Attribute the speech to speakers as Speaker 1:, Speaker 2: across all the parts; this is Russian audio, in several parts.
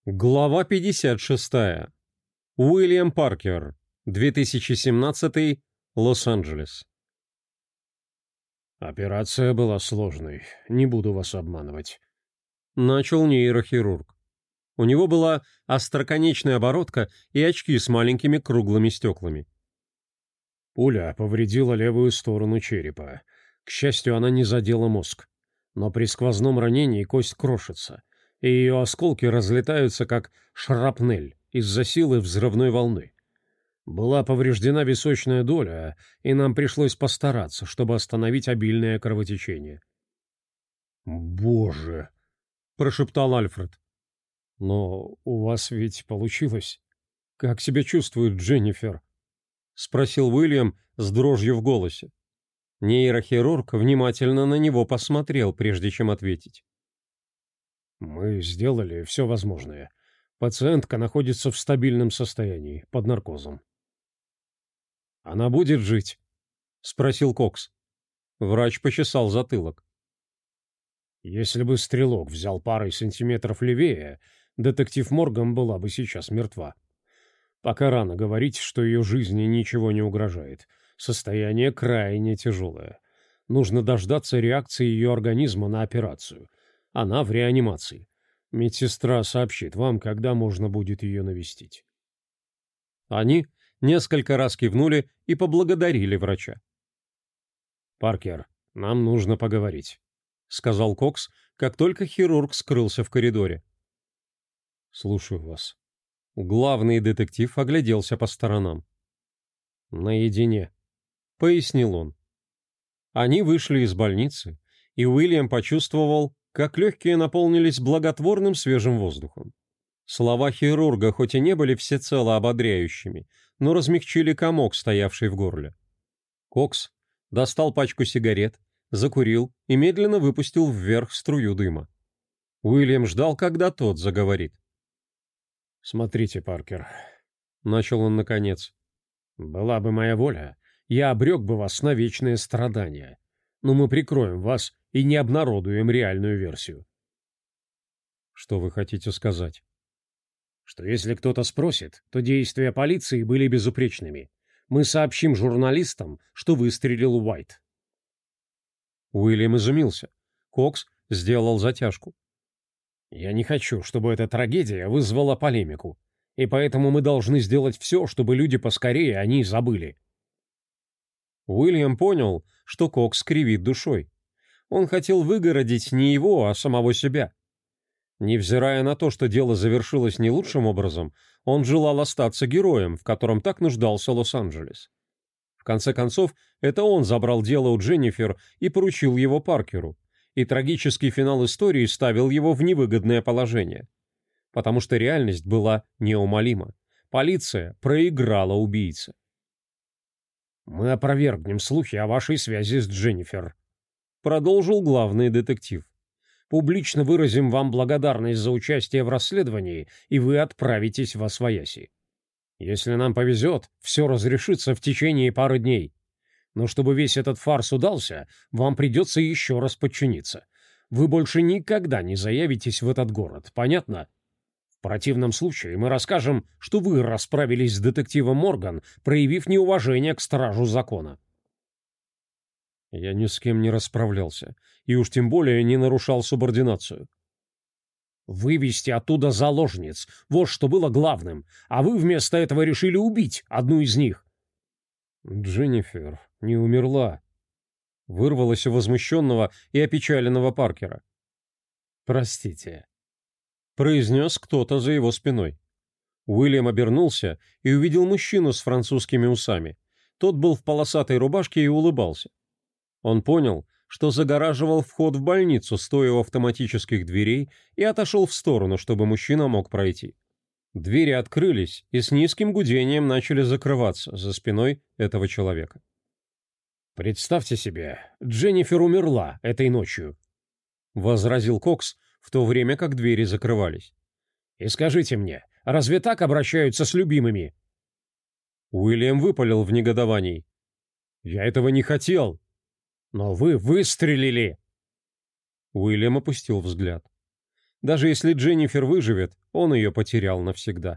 Speaker 1: Глава 56. Уильям Паркер. 2017. Лос-Анджелес.
Speaker 2: Операция была сложной, не буду вас обманывать.
Speaker 1: Начал нейрохирург. У него была остроконечная оборотка и очки с маленькими круглыми стеклами.
Speaker 2: Пуля повредила левую сторону черепа. К счастью, она не задела мозг. Но при сквозном ранении кость крошится, и ее осколки разлетаются как шрапнель из-за силы взрывной волны. Была повреждена височная доля, и нам пришлось постараться, чтобы остановить обильное кровотечение. «Боже!» — прошептал Альфред. «Но у вас ведь получилось. Как себя чувствует Дженнифер?»
Speaker 1: — спросил Уильям с дрожью в голосе. Нейрохирург внимательно на него посмотрел, прежде чем ответить.
Speaker 2: «Мы сделали все возможное. Пациентка находится в стабильном состоянии, под наркозом».
Speaker 1: «Она будет жить?» — спросил Кокс. Врач почесал затылок.
Speaker 2: «Если бы стрелок взял парой сантиметров левее, детектив Морган была бы сейчас мертва. Пока рано говорить, что ее жизни ничего не угрожает. Состояние крайне тяжелое. Нужно дождаться реакции ее организма на операцию. Она в реанимации. Медсестра сообщит вам, когда можно будет ее навестить».
Speaker 1: Они несколько раз кивнули и поблагодарили врача.
Speaker 2: «Паркер, нам нужно поговорить»,
Speaker 1: — сказал Кокс, как только хирург скрылся в коридоре.
Speaker 2: «Слушаю вас».
Speaker 1: Главный детектив огляделся по сторонам.
Speaker 2: «Наедине»,
Speaker 1: — пояснил он. Они вышли из больницы, и Уильям почувствовал, как легкие наполнились благотворным свежим воздухом. Слова хирурга хоть и не были всецело ободряющими, но размягчили комок, стоявший в горле. Кокс достал пачку сигарет, закурил и медленно выпустил вверх струю дыма. Уильям ждал, когда тот заговорит.
Speaker 2: «Смотрите, Паркер»,
Speaker 1: — начал он наконец.
Speaker 2: «Была бы моя воля, я обрек бы вас на вечные страдания. Но мы прикроем вас и не обнародуем реальную версию».
Speaker 1: «Что вы хотите сказать?»
Speaker 2: «Что если кто-то спросит, то действия полиции были безупречными. Мы сообщим журналистам, что выстрелил Уайт».
Speaker 1: Уильям изумился. Кокс сделал затяжку.
Speaker 2: «Я не хочу, чтобы эта трагедия вызвала полемику, и поэтому мы должны сделать все, чтобы люди поскорее о ней забыли».
Speaker 1: Уильям понял, что Кокс кривит душой. Он хотел выгородить не его, а самого себя. Невзирая на то, что дело завершилось не лучшим образом, он желал остаться героем, в котором так нуждался Лос-Анджелес. В конце концов, это он забрал дело у Дженнифер и поручил его Паркеру, и трагический финал истории ставил его в невыгодное положение. Потому что реальность была неумолима. Полиция проиграла убийце.
Speaker 2: «Мы опровергнем слухи о вашей связи с Дженнифер»,
Speaker 1: — продолжил главный детектив.
Speaker 2: «Публично выразим вам благодарность за участие в расследовании, и вы отправитесь во свояси. Если нам повезет, все разрешится в течение пары дней. Но чтобы весь этот фарс удался, вам придется еще раз подчиниться. Вы больше никогда не заявитесь в этот город, понятно? В противном случае мы расскажем, что вы расправились с детективом Морган, проявив неуважение к стражу закона».
Speaker 1: «Я ни с кем не расправлялся, и уж тем более не нарушал субординацию».
Speaker 2: «Вывести оттуда заложниц, вот что было главным, а вы вместо этого решили убить одну из них».
Speaker 1: «Дженнифер не умерла», — вырвалось у возмущенного и опечаленного Паркера.
Speaker 2: «Простите»,
Speaker 1: — произнес кто-то за его спиной. Уильям обернулся и увидел мужчину с французскими усами. Тот был в полосатой рубашке и улыбался. Он понял, что загораживал вход в больницу, стоя у автоматических дверей, и отошел в сторону, чтобы мужчина мог пройти. Двери открылись и с низким гудением начали закрываться за спиной этого человека.
Speaker 2: «Представьте себе, Дженнифер умерла этой ночью»,
Speaker 1: — возразил Кокс, в то время как двери закрывались.
Speaker 2: «И скажите мне, разве так обращаются с любимыми?»
Speaker 1: Уильям выпалил в негодовании. «Я этого не хотел!»
Speaker 2: «Но вы выстрелили!»
Speaker 1: Уильям опустил взгляд. Даже если Дженнифер выживет, он ее потерял навсегда.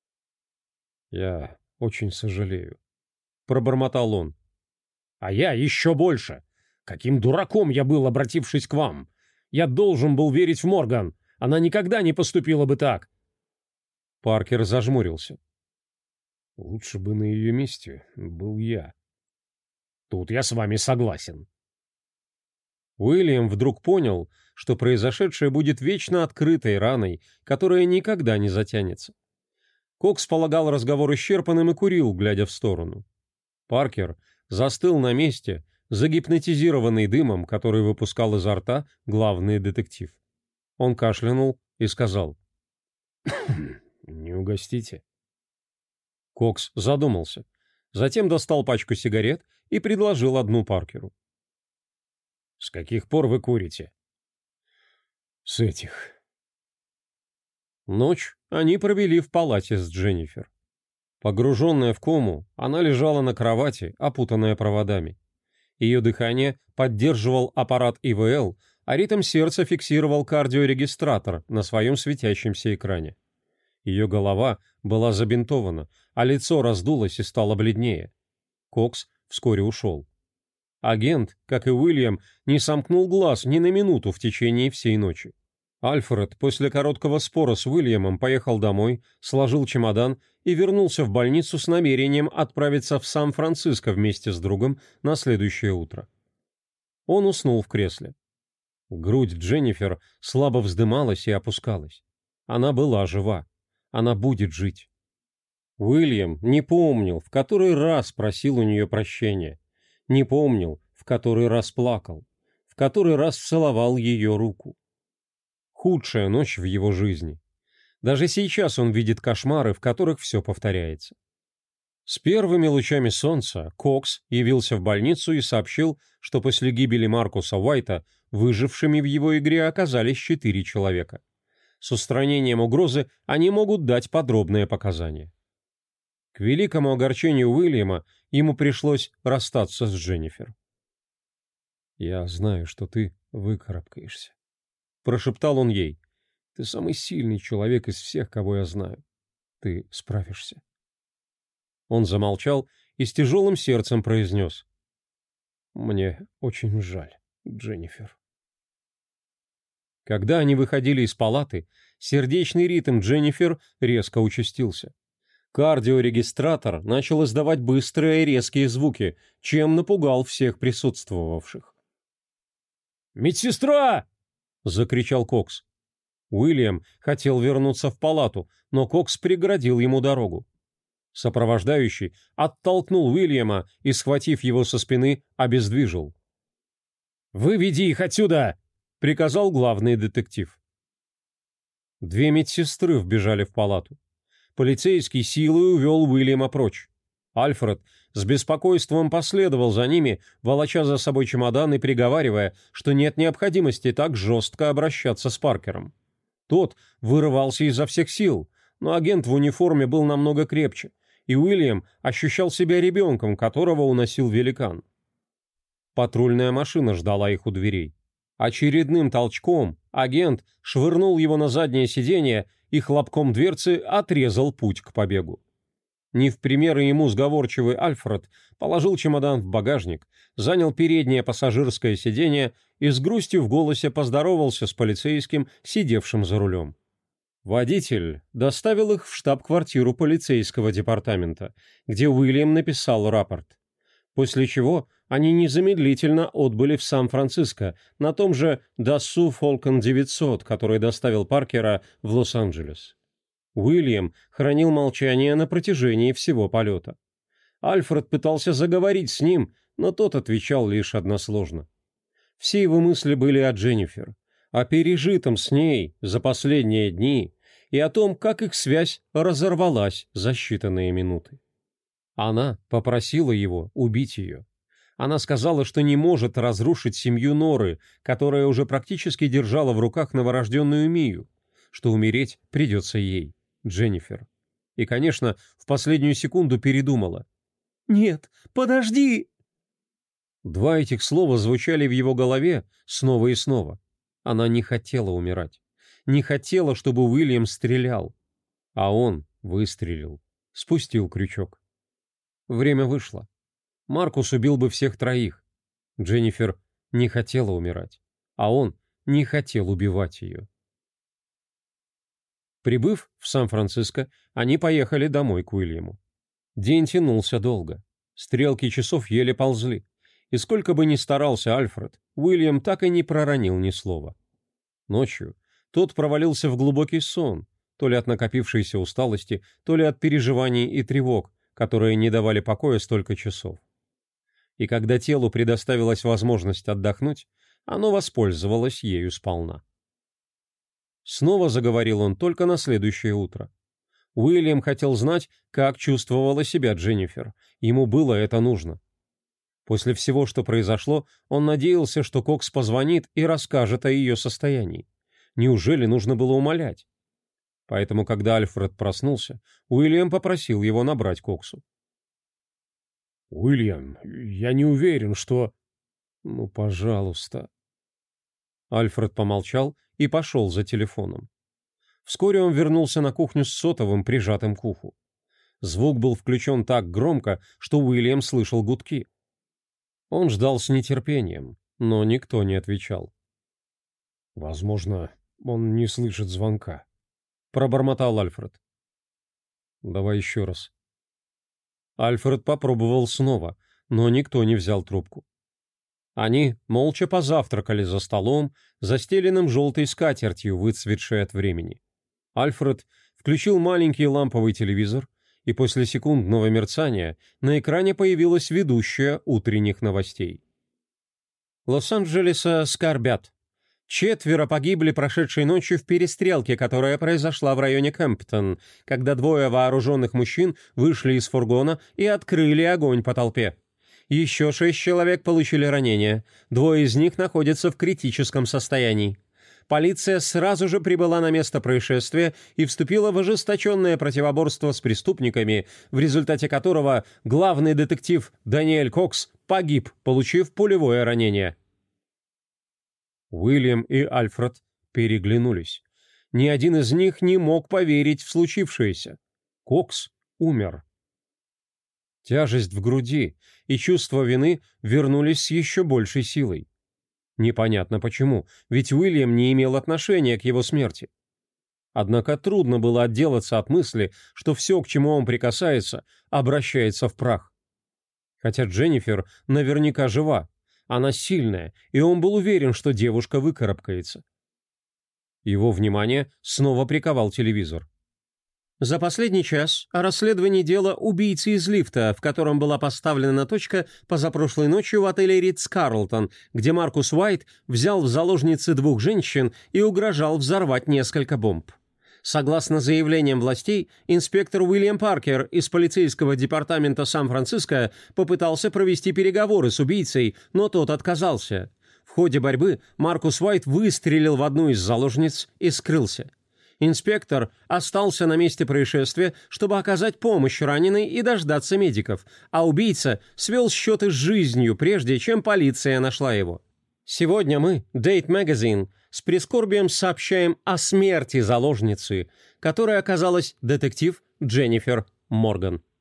Speaker 2: «Я очень сожалею», — пробормотал он.
Speaker 1: «А я еще больше. Каким дураком я был, обратившись к вам. Я должен был верить в Морган. Она никогда не поступила бы так».
Speaker 2: Паркер зажмурился. «Лучше бы на ее месте был я».
Speaker 1: «Тут я с вами согласен».
Speaker 2: Уильям вдруг понял, что произошедшее будет вечно открытой раной, которая никогда не затянется. Кокс полагал разговор исчерпанным и курил, глядя в сторону. Паркер застыл на месте, загипнотизированный дымом, который выпускал изо рта главный детектив. Он кашлянул и сказал:
Speaker 1: «Не угостите?»
Speaker 2: Кокс задумался, затем достал пачку сигарет и предложил одну Паркеру.
Speaker 1: «С каких пор вы курите?»
Speaker 2: «С этих». Ночь они провели в палате с Дженнифер. Погруженная в кому, она лежала на кровати, опутанная проводами. Ее дыхание поддерживал аппарат ИВЛ, а ритм сердца фиксировал кардиорегистратор на своем светящемся экране. Ее голова была забинтована, а лицо раздулось и стало бледнее. Кокс вскоре ушел. Агент, как и Уильям, не сомкнул глаз ни на минуту в течение всей ночи. Альфред после короткого спора с Уильямом поехал домой, сложил чемодан и вернулся в больницу с намерением отправиться в Сан-Франциско вместе с другом на следующее утро. Он уснул в кресле. Грудь Дженнифер слабо вздымалась и опускалась. Она была жива. Она будет жить. Уильям не помнил, в который раз просил у нее прощения. Не помнил, в который раз плакал, в который раз целовал ее руку. Худшая ночь в его жизни. Даже сейчас он видит кошмары, в которых все повторяется. С первыми лучами солнца Кокс явился в больницу и сообщил, что после гибели Маркуса Уайта выжившими в его игре оказались 4 человека. С устранением угрозы они могут дать подробные показания. К великому огорчению Уильяма ему пришлось расстаться с Дженнифер. «Я знаю, что ты выкарабкаешься», — прошептал он ей. «Ты самый сильный человек из всех, кого я знаю. Ты справишься». Он замолчал и с тяжелым сердцем произнес: «Мне очень жаль, Дженнифер». Когда они выходили из палаты, сердечный ритм Дженнифер резко участился. Кардиорегистратор начал издавать быстрые и резкие звуки, чем напугал всех присутствовавших.
Speaker 1: «Медсестра!» — закричал Кокс.
Speaker 2: Уильям хотел вернуться в палату, но Кокс преградил ему дорогу. Сопровождающий оттолкнул Уильяма и, схватив его со спины, обездвижил.
Speaker 1: «Выведи их отсюда!» — приказал главный детектив.
Speaker 2: 2 медсестры вбежали в палату. Полицейский силой увел Уильяма прочь. Альфред с беспокойством последовал за ними, волоча за собой чемодан и приговаривая, что нет необходимости так жестко обращаться с Паркером. Тот вырывался изо всех сил, но агент в униформе был намного крепче, и Уильям ощущал себя ребенком, которого уносил великан. Патрульная машина ждала их у дверей. Очередным толчком агент швырнул его на заднее сиденье и хлопком дверцы отрезал путь к побегу. Не в пример ему сговорчивый Альфред положил чемодан в багажник, занял переднее пассажирское сиденье и с грустью в голосе поздоровался с полицейским, сидевшим за рулем. Водитель доставил их в штаб-квартиру полицейского департамента, где Уильям написал рапорт. После чего они незамедлительно отбыли в Сан-Франциско на том же Dassault Falcon 900, который доставил Паркера в Лос-Анджелес. Уильям хранил молчание на протяжении всего полета. Альфред пытался заговорить с ним, но тот отвечал лишь односложно. Все его мысли были о Дженнифер, о пережитом с ней за последние дни и о том, как их связь разорвалась за считанные минуты. Она попросила его убить ее. Она сказала, что не может разрушить семью Норы, которая уже практически держала в руках новорожденную Мию, что умереть придется ей, Дженнифер. И, конечно, в последнюю секунду передумала. «Нет, подожди!» 2 этих слова звучали в его голове снова и снова. Она не хотела умирать.
Speaker 1: не хотела, чтобы Уильям стрелял. А он выстрелил, спустил крючок. Время вышло. Маркус убил бы всех троих. Дженнифер не хотела умирать, а он не хотел убивать ее. Прибыв в Сан-Франциско, они поехали домой к Уильяму. День тянулся долго. Стрелки часов еле ползли. И сколько бы ни старался Альфред, Уильям так и не проронил ни слова. Ночью тот провалился в глубокий сон, то ли от накопившейся усталости, то ли от переживаний и тревог, которые не давали покоя столько часов. И когда телу предоставилась возможность отдохнуть, оно воспользовалось ею сполна. Снова заговорил он только на следующее утро. Уильям хотел знать, как чувствовала себя Дженнифер. Ему было это нужно. После всего, что произошло, он надеялся, что Кокс позвонит и расскажет о ее состоянии. Неужели нужно было умолять? Поэтому, когда Альфред проснулся, Уильям попросил его набрать Коксу.
Speaker 2: «Уильям, я не уверен, что...»
Speaker 1: «Ну, пожалуйста». Альфред помолчал и пошел за телефоном. Вскоре он вернулся на кухню с сотовым, прижатым к уху. Звук был включен так громко, что Уильям слышал гудки. Он ждал с нетерпением, но никто не отвечал.
Speaker 2: «Возможно, он не слышит звонка»,
Speaker 1: — пробормотал Альфред. «Давай еще раз». Альфред попробовал снова, но никто не взял трубку. Они молча позавтракали за столом, застеленным желтой скатертью, выцветшей от времени. Альфред включил маленький ламповый телевизор, и после секундного мерцания на экране появилась ведущая утренних новостей. Лос-Анджелеса скорбят. 4 погибли прошедшей ночью в перестрелке, которая произошла в районе Кэмптон, когда 2 вооруженных мужчин вышли из фургона и открыли огонь по толпе. Еще 6 человек получили ранения. 2 из них находятся в критическом состоянии. Полиция сразу же прибыла на место происшествия и вступила в ожесточенное противоборство с преступниками, в результате которого главный детектив Даниэль Кокс погиб, получив пулевое ранение. Уильям и Альфред переглянулись. Ни один из них не мог поверить в случившееся. Кокс умер. Тяжесть в груди и чувство вины вернулись с еще большей силой. Непонятно почему, ведь Уильям не имел отношения к его смерти. Однако трудно было отделаться от мысли, что все, к чему он прикасается, обращается в прах. Хотя Дженнифер наверняка жива, она сильная, и он был уверен, что девушка выкарабкается. Его внимание снова приковал телевизор. За последний час о расследовании дела убийцы из лифта, в котором была поставлена точка позапрошлой ночью в отеле Ритц-Карлтон, где Маркус Уайт взял в заложницы 2 женщин и угрожал взорвать несколько бомб. Согласно заявлениям властей, инспектор Уильям Паркер из полицейского департамента Сан-Франциско попытался провести переговоры с убийцей, но тот отказался. В ходе борьбы Маркус Уайт выстрелил в одну из заложниц и скрылся. Инспектор остался на месте происшествия, чтобы оказать помощь раненой и дождаться медиков, а убийца свел счеты с жизнью, прежде чем полиция нашла его. Сегодня мы, Date Magazine, с прискорбием сообщаем о смерти заложницы, которой оказалась детектив Дженнифер Морган.